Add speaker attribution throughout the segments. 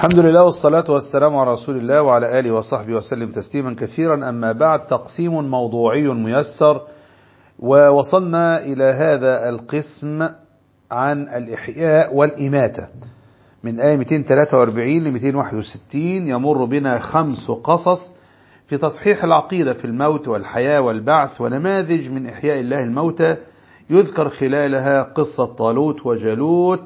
Speaker 1: الحمد لله والصلاة والسلام على رسول الله وعلى آله وصحبه وسلم تسليما كثيرا. أما بعد، تقسيم موضوعي ميسر، ووصلنا إلى هذا القسم عن الإحياء والإماتة من آية 243 ل 261. يمر بنا 5 قصص في تصحيح العقيدة في الموت والحياة والبعث، ونماذج من إحياء الله الموتى يذكر خلالها قصة طالوت وجالوت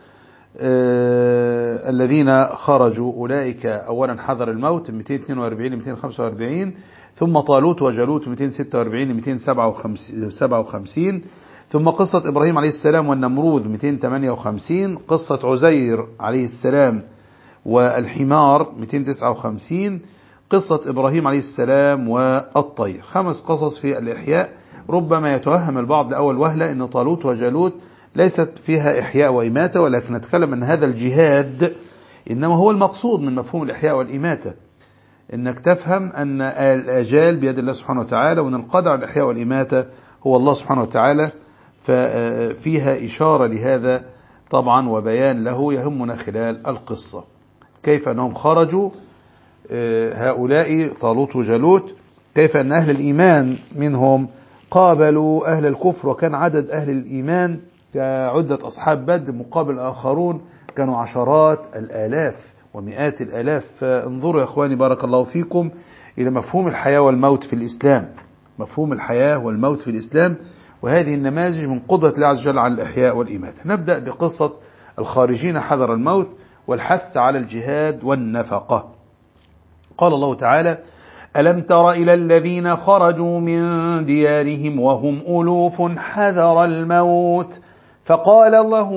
Speaker 1: الذين خرجوا. أولئك أولا حذر الموت 242 ل 245، ثم طالوت وجالوت 246 ل 257، ثم قصة إبراهيم عليه السلام والنمروذ 258، قصة عزير عليه السلام والحمار 259، قصة إبراهيم عليه السلام والطير. 5 قصص في الإحياء. ربما يتوهم البعض لأول وهلة أن طالوت وجالوت ليست فيها إحياء وإماتة، ولكن نتكلم أن هذا الجهاد إنما هو المقصود من مفهوم الإحياء والإماتة. إنك تفهم أن الأجال بيد الله سبحانه وتعالى، وأن القادر على الإحياء والإماتة هو الله سبحانه وتعالى. ففيها إشارة لهذا طبعا وبيان له يهمنا خلال القصة، كيف أنهم خرجوا هؤلاء طالوت وجالوت، كيف أن أهل الإيمان منهم قابلوا أهل الكفر، وكان عدد أهل الإيمان كعدة أصحاب بدر، مقابل آخرون كانوا عشرات الآلاف ومئات الآلاف. فانظروا يا أخواني بارك الله فيكم إلى مفهوم الحياة والموت في الإسلام، مفهوم الحياة والموت في الإسلام، وهذه النماذج من قدرة الله عز وجل على الإحياء والإماتة. نبدأ بقصة الخارجين حذر الموت والحث على الجهاد والنفقة. قال الله تعالى: ألم تر إلى الذين خرجوا من ديارهم وهم ألوف حذر الموت فقال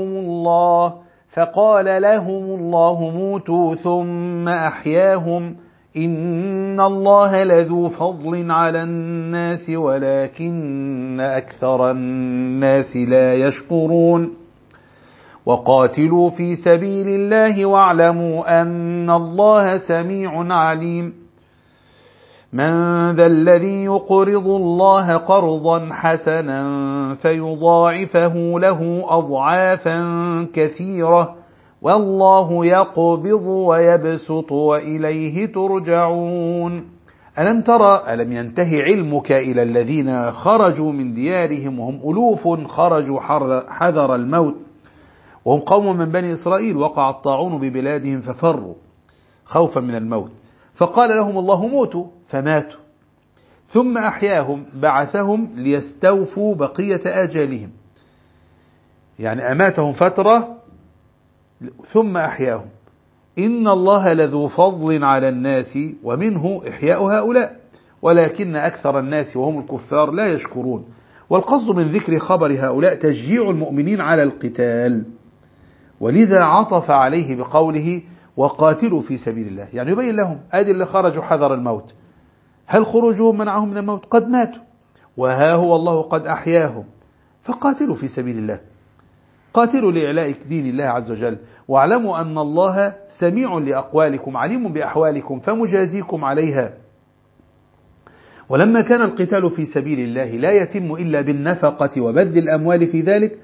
Speaker 1: لهم الله موتوا ثم أحياهم إن الله لذو فضل على الناس ولكن أكثر الناس لا يشكرون وقاتلوا في سبيل الله واعلموا أن الله سميع عليم. من ذا الذي يقرض الله قرضا حسنا فيضاعفه له أضعافا كثيرة والله يقبض ويبسط وإليه ترجعون. ألم ينتهي علمك إلى الذين خرجوا من ديارهم وهم ألوف خرجوا حذر الموت وهم قوم من بني إسرائيل، وقع الطاعون ببلادهم ففروا خوفا من الموت فقال لهم الله موتوا فماتوا ثم أحياهم بعثهم ليستوفوا بقية آجالهم، يعني أماتهم فترة ثم أحياهم. إن الله لذو فضل على الناس ومنه إحياء هؤلاء ولكن أكثر الناس وهم الكفار لا يشكرون. والقصد من ذكر خبر هؤلاء تشجيع المؤمنين على القتال، ولذا عطف عليه بقوله وقاتلوا في سبيل الله، يعني يبين لهم أدي اللي خرجوا حذر الموت، هل خروجهم منعهم من الموت؟ قد ماتوا، وها هو الله قد أحياهم، فقاتلوا في سبيل الله، قاتلوا لإعلاء دين الله عز وجل، واعلموا أن الله سميع لأقوالكم عليم بأحوالكم فمجازيكم عليها. ولما كان القتال في سبيل الله لا يتم إلا بالنفقة وبذل الأموال في ذلك،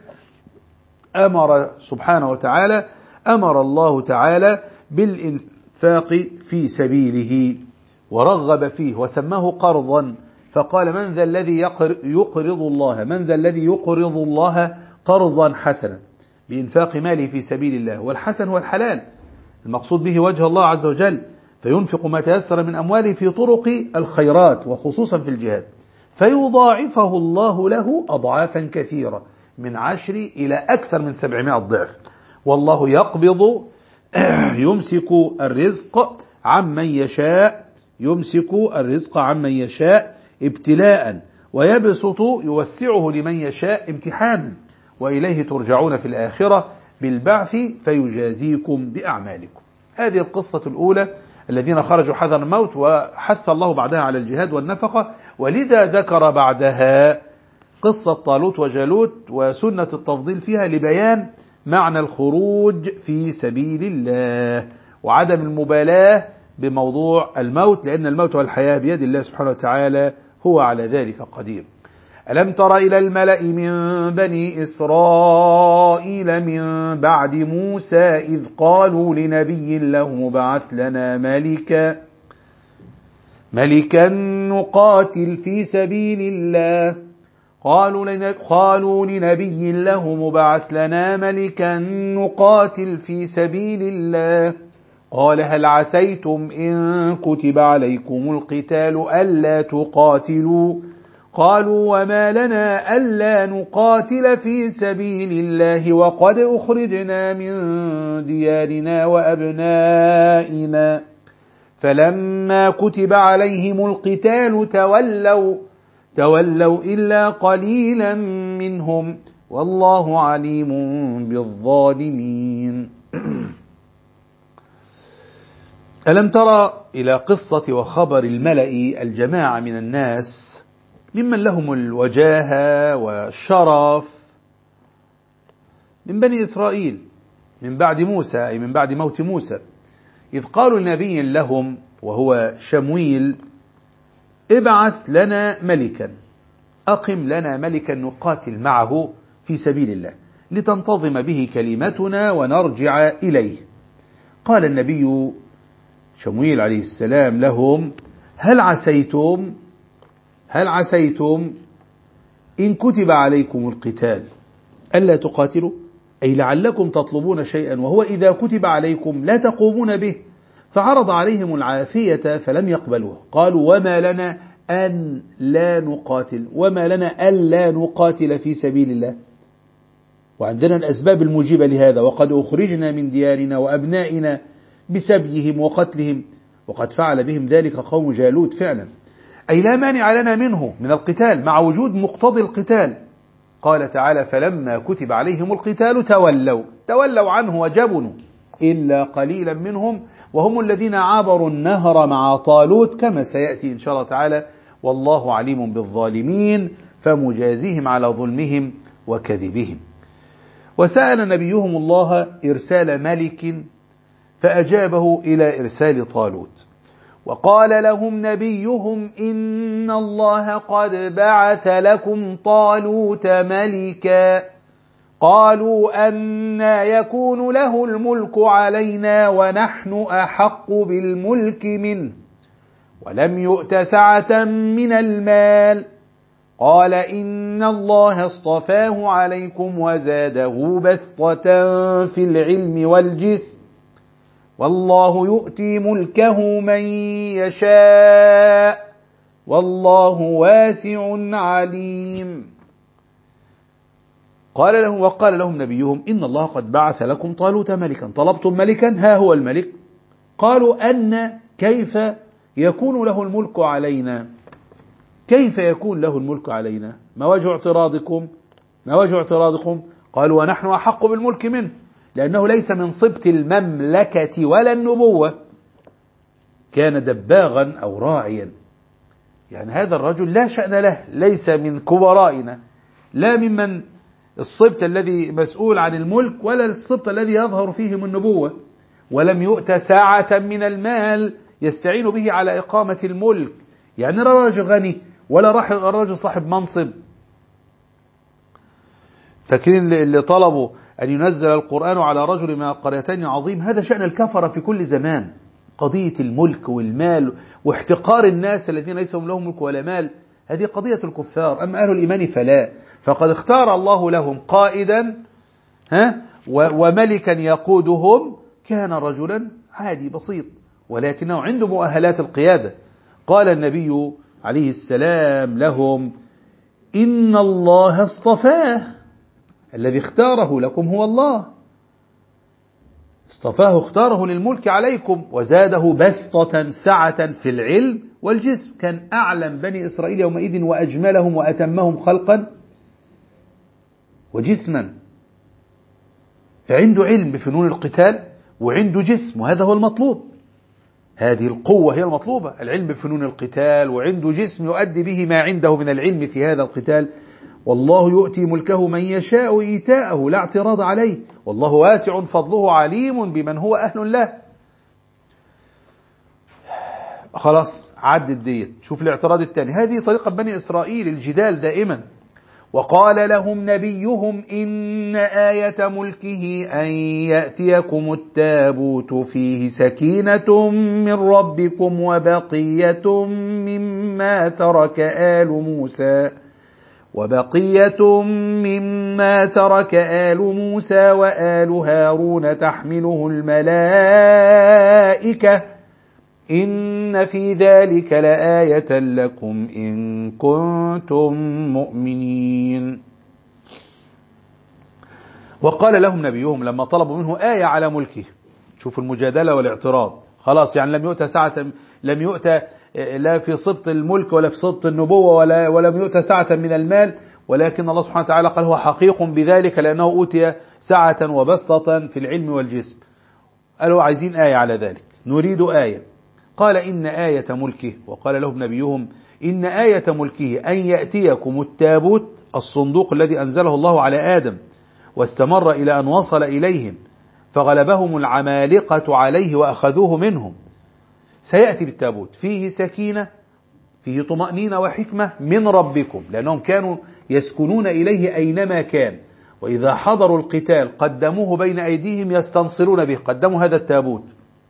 Speaker 1: أمر الله تعالى بالإنفاق في سبيله ورغب فيه وسماه قرضا، فقال من ذا الذي يقرض الله قرضا حسنا، بإنفاق ماله في سبيل الله. والحسن هو الحلال، المقصود به وجه الله عز وجل، فينفق ما تيسر من أمواله في طرق الخيرات وخصوصا في الجهاد، فيضاعفه الله له أضعافا كثيرة من 10 إلى أكثر من 700 ضعف. والله يقبض يمسك الرزق عمن يشاء ابتلاء، ويبسط يوسعه لمن يشاء امتحانا، وإليه ترجعون في الآخرة بالبعث فيجازيكم بأعمالكم. هذه القصة الأولى، الذين خرجوا حذر الموت، وحث الله بعدها على الجهاد والنفقة، ولذا ذكر بعدها قصة طالوت وجالوت وسنة التفضيل فيها لبيان معنى الخروج في سبيل الله وعدم المبالاة بموضوع الموت، لأن الموت والحياة بيد الله سبحانه وتعالى، هو على ذلك قدير. ألم تر إلى الملأ من بني إسرائيل من بعد موسى إذ قالوا لنبي له مبعث لنا ملكا نقاتل في سبيل الله. قالوا لنبي له مبعث لنا ملكا نقاتل في سبيل الله. قال هل عسيتم إن كتب عليكم القتال ألا تقاتلوا؟ قالوا وما لنا ألا نقاتل في سبيل الله وقد أخرجنا من ديارنا وأبنائنا. فلما كتب عليهم القتال تولوا إلا قليلا منهم والله عليم بالظالمين. ألم ترى إلى قصة وخبر الملأ الجماعة من الناس ممن لهم الوجاهة والشرف من بني إسرائيل من بعد موسى، أي من بعد موت موسى، إذ قالوا لنبي لهم وهو شمويل ابعث لنا ملكا، أقم لنا ملكا نقاتل معه في سبيل الله لتنتظم به كلمتنا ونرجع إليه. قال النبي شمويل عليه السلام لهم هل عسيتم إن كتب عليكم القتال ألا تقاتلوا؟ أي لعلكم تطلبون شيئا وهو إذا كتب عليكم لا تقومون به. فعرض عليهم العافية فلم يقبلوه. قالوا وما لنا أن لا نقاتل، وما لنا ألا نقاتل في سبيل الله، وعندنا الأسباب الموجبة لهذا، وقد أخرجنا من ديارنا وأبنائنا بسبيهم وقتلهم، وقد فعل بهم ذلك قوم جالوت فعلا. أي لا مانع لنا منه من القتال مع وجود مقتضي القتال. قال تعالى فلما كتب عليهم القتال تولوا عنه وجبنوا إلا قليلا منهم وهم الذين عبروا النهر مع طالوت كما سيأتي إن شاء الله تعالى، والله عليم بالظالمين فمجازيهم على ظلمهم وكذبهم. وسأل نبيهم الله إرسال ملك فأجابه إلى إرسال طالوت. وقال لهم نبيهم إن الله قد بعث لكم طالوت ملكا. قالوا أنى يكون له الملك علينا ونحن أحق بالملك منه ولم يؤت سعة من المال. قال إن الله اصطفاه عليكم وزاده بسطة في العلم والجسم والله يؤتي ملكه من يشاء والله واسع عليم. وقال لهم نبيهم إن الله قد بعث لكم طالوت ملكا. طلبتم ملكا، ها هو الملك. قالوا أن كيف يكون له الملك علينا؟ كيف يكون له الملك علينا؟ ما وجه اعتراضكم؟ قالوا ونحن أحق بالملك منه، لأنه ليس من صبت المملكة ولا النبوة، كان دباغا أو راعيا. يعني هذا الرجل لا شأن له، ليس من كبرائنا، لا ممن الصبت الذي مسؤول عن الملك ولا الصبت الذي يظهر فيهم النبوة. ولم يؤت ساعة من المال يستعين به على إقامة الملك، يعني لا رجل غني ولا رجل صاحب منصب. فاكرين اللي طلبوا أن ينزل القرآن على رجل من القريتين عظيم؟ هذا شأن الكفرة في كل زمان، قضية الملك والمال واحتقار الناس الذين ليس لهم ملك ولا مال، هذه قضية الكفار. أما أهل الإيمان فلا، فقد اختار الله لهم قائدا وملكا يقودهم، كان رجلا عادي بسيط ولكنه عنده مؤهلات القيادة. قال النبي عليه السلام لهم إن الله اصطفاه، الذي اختاره لكم هو الله، اصطفاه اختاره للملك عليكم وزاده بسطة سعة في العلم والجسم. كان أعلم بني إسرائيل يومئذ وأجملهم وأتمهم خلقا وجسما، فعنده علم بفنون القتال وعنده جسم، وهذا هو المطلوب، هذه القوة هي المطلوبة، العلم بفنون القتال، وعنده جسم يؤدي به ما عنده من العلم في هذا القتال. والله يؤتي ملكه من يشاء إيتاءه لا اعتراض عليه، والله واسع فضله عليم بمن هو أهل له. خلاص عدت ديت. شوف الاعتراض الثاني. هذه طريقة بني إسرائيل، الجدال دائما، وقال لهم نبيهم إن آية ملكه أن يأتيكم التابوت فيه سكينة من ربكم وبقية مما ترك آل موسى وآل هارون تحمله الملائكة إن في ذلك لآية لكم إن كنتم مؤمنين. وقال لهم نبيهم لما طلبوا منه آية على ملكه، شوف المجادلة والاعتراض، خلاص يعني لم يؤتى لا في سبط الملك ولا في سبط النبوة ولم يؤتى سعة من المال، ولكن الله سبحانه وتعالى قال هو حقيق بذلك لأنه أوتي سعة وبسطة في العلم والجسم. قالوا عايزين آية على ذلك، نريد آية. قال إن آية ملكه، وقال لهم نبيهم إن آية ملكه أن يأتيكم التابوت، الصندوق الذي أنزله الله على آدم واستمر إلى أن وصل إليهم فغلبهم العمالقة عليه وأخذوه منهم. سيأتي بالتابوت فيه سكينة، فيه طمأنينة وحكمة من ربكم، لأنهم كانوا يسكنون إليه أينما كان، وإذا حضروا القتال قدموه بين أيديهم يستنصرون به، قدموا هذا التابوت.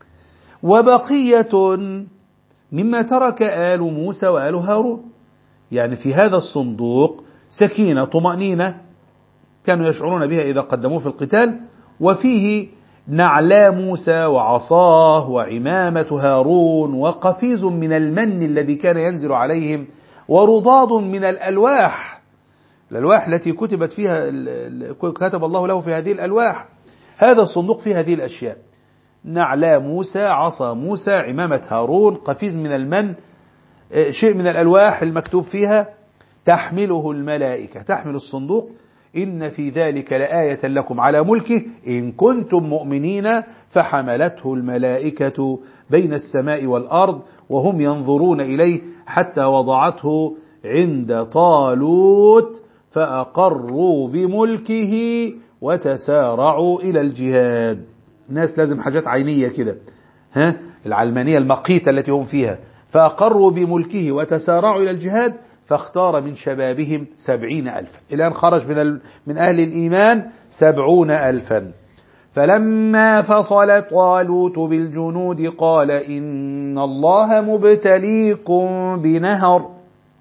Speaker 1: وبقية مما ترك آل موسى وآل هارون، يعني في هذا الصندوق سكينة طمأنينة كانوا يشعرون بها إذا قدموه في القتال، وفيه نعلا موسى وعصاه وعمامة هارون وقفيز من المن الذي كان ينزل عليهم ورضاض من الألواح التي كتبت فيها، كتب الله له في هذه الألواح. هذا الصندوق فيه هذه الأشياء: نعلا موسى، عصا موسى، عمامة هارون، قفيز من المن، شيء من الألواح المكتوب فيها، تحمله الملائكة، تحمل الصندوق. إن في ذلك لآية لكم على ملكه إن كنتم مؤمنين. فحملته الملائكة بين السماء والأرض وهم ينظرون إليه حتى وضعته عند طالوت فأقروا بملكه وتسارعوا إلى الجهاد. الناس لازم حاجات عينية كده، العلمانية المقيتة التي هم فيها. فأقروا بملكه وتسارعوا إلى الجهاد فاختار من شبابهم 70,000. الآن خرج من أهل الإيمان 70,000. فلما فصل طالوت بالجنود قال إن الله مبتليكم بنهر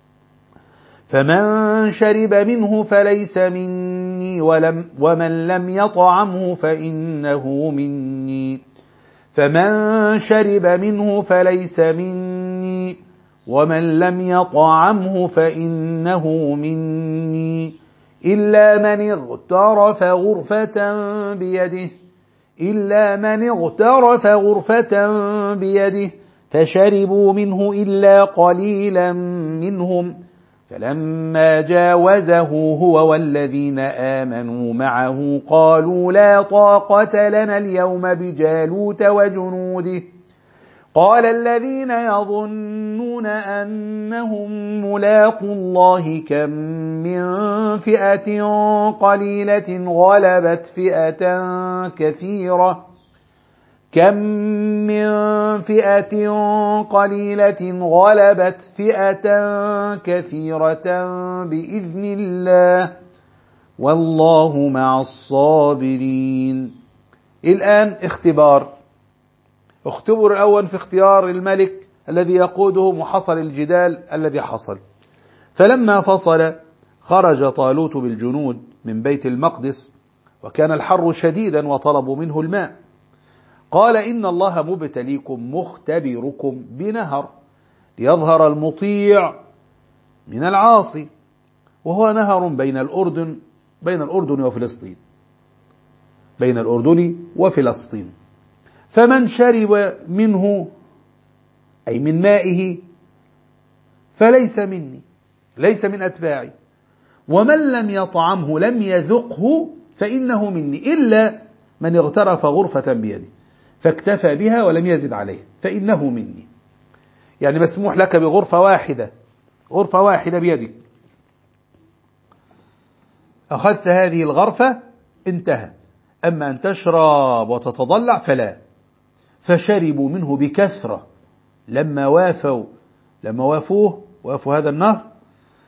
Speaker 1: فمن شرب منه فليس مني ومن لم يطعمه فإنه مني. فمن شرب منه فليس مني ومن لم يطعمه فإنه مني إلا من اغترف غرفة بيده فشربوا منه إلا قليلا منهم. فلما جاوزه هو والذين آمنوا معه قالوا لا طاقة لنا اليوم بجالوت وجنوده. قال الذين يظنون أنهم ملاقوا الله كم من فئة قليلة غلبت فئة كثيرة بإذن الله والله مع الصابرين. الآن اختبر الأول في اختيار الملك الذي يقودهم، وحصل الجدال الذي حصل. فلما فصل خرج طالوت بالجنود من بيت المقدس وكان الحر شديدا وطلبوا منه الماء. قال إن الله مبتليكم مختبركم بنهر ليظهر المطيع من العاصي، وهو نهر بين الأردن وفلسطين. فمن شرب منه أي من مائه فليس مني، ليس من أتباعي، ومن لم يطعمه لم يذقه فإنه مني إلا من اغترف غرفة بيده فاكتفى بها ولم يزد عليه فإنه مني. يعني مسموح لك بغرفة واحدة بيدك، أخذت هذه الغرفة انتهى. أما أن تشرب وتتضلع فلا. فشربوا منه بكثرة لما وافوا هذا النهر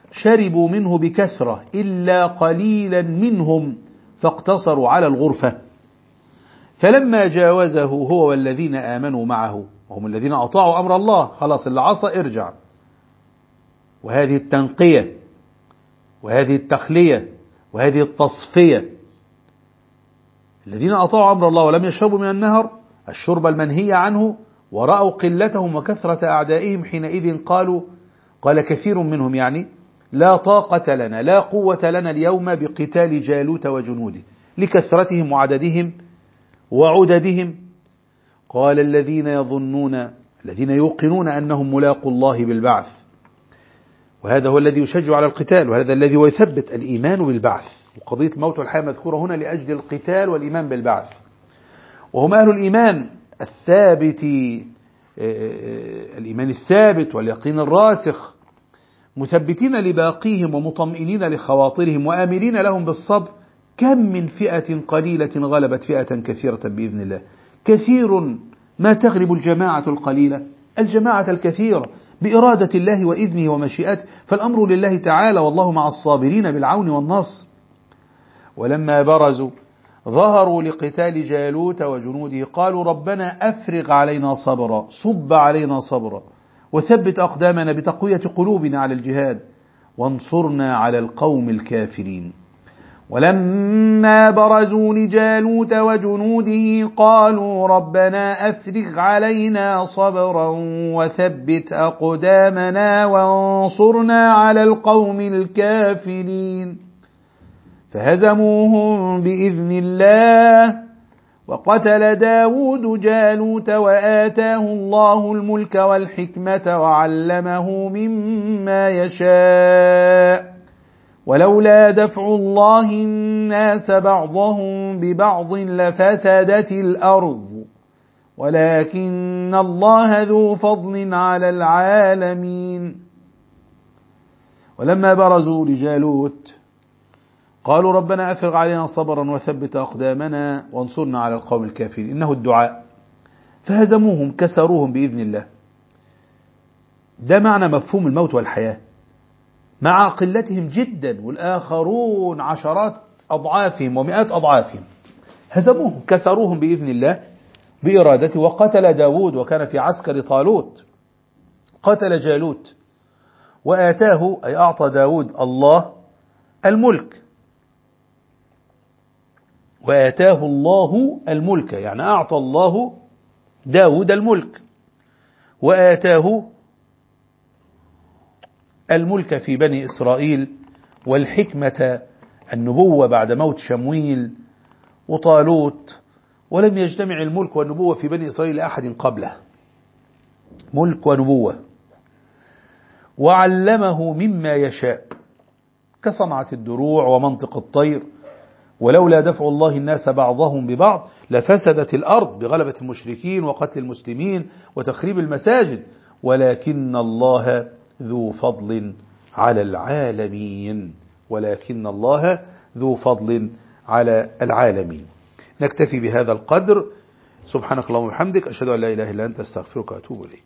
Speaker 1: شربوا منه بكثرة إلا قليلا منهم فاقتصروا على الغرفة. فلما جاوزه هو والذين آمنوا معه، وهم الذين أطاعوا أمر الله، خلاص اللي عصى ارجع. وهذه التنقية وهذه التخلية وهذه التصفية، الذين أطاعوا أمر الله ولم يشربوا من النهر الشرب المنهي عنه ورأوا قلتهم وكثرة أعدائهم حينئذ قال كثير منهم يعني لا طاقة لنا لا قوة لنا اليوم بقتال جالوت وجنوده لكثرتهم وعددهم وعددهم. قال الذين يوقنون أنهم ملاقوا الله بالبعث، وهذا هو الذي يشجع على القتال، وهذا الذي يثبت الإيمان بالبعث. وقضية الموت والحياة مذكورة هنا لأجل القتال والإيمان بالبعث، وهم أهل الإيمان الثابت، الإيمان الثابت واليقين الراسخ، مثبتين لباقيهم ومطمئنين لخواطرهم وآملين لهم بالصبر. كم من فئة قليلة غلبت فئة كثيرة بإذن الله. كثير ما تغلب الجماعة القليلة الجماعة الكثيرة بإرادة الله وإذنه ومشيئته، فالأمر لله تعالى، والله مع الصابرين بالعون والنصر. ولما برزوا ظهروا لقتال جالوت وجنوده قالوا ربنا أفرغ علينا صبرا، صب علينا صبرا، وثبت أقدامنا بتقوية قلوبنا على الجهاد، وانصرنا على القوم الكافرين. ولما برزوا لجالوت وجنوده قالوا ربنا أفرغ علينا صبرا وثبت أقدامنا وانصرنا على القوم الكافرين. فهزموهم بإذن الله، وقتل داود جالوت وآتاه الله الملك والحكمة وعلمه مما يشاء، ولولا دفع الله الناس بعضهم ببعض لفسدت الأرض ولكن الله ذو فضل على العالمين. ولما برزوا لجالوت قالوا ربنا أفرغ علينا صبرا وثبت أقدامنا وانصرنا على القوم الكافرين. إنه الدعاء. فهزموهم كسروهم بإذن الله. ده معنى مفهوم الموت والحياة، مع قلتهم جدا والآخرون عشرات أضعافهم ومئات أضعافهم. هزموهم كسروهم بإذن الله بإرادته. وقتل داود وكان في عسكر طالوت، قتل جالوت وآتاه أي أعطى داود الله الملك، وآتاه الله الملك يعني أعطى الله داود الملك، وآتاه الملك في بني إسرائيل والحكمة النبوة بعد موت شمويل وطالوت. ولم يجتمع الملك والنبوة في بني إسرائيل لأحد قبله، ملك ونبوة. وعلمه مما يشاء كصنعة الدروع ومنطق الطير. ولولا دفع الله الناس بعضهم ببعض لفسدت الأرض بغلبة المشركين وقتل المسلمين وتخريب المساجد، ولكن الله ذو فضل على العالمين، ولكن الله ذو فضل على العالمين. نكتفي بهذا القدر. سبحانك اللهم وبحمدك، أشهد أن لا إله إلا أنت، أستغفرك وأتوب إليك.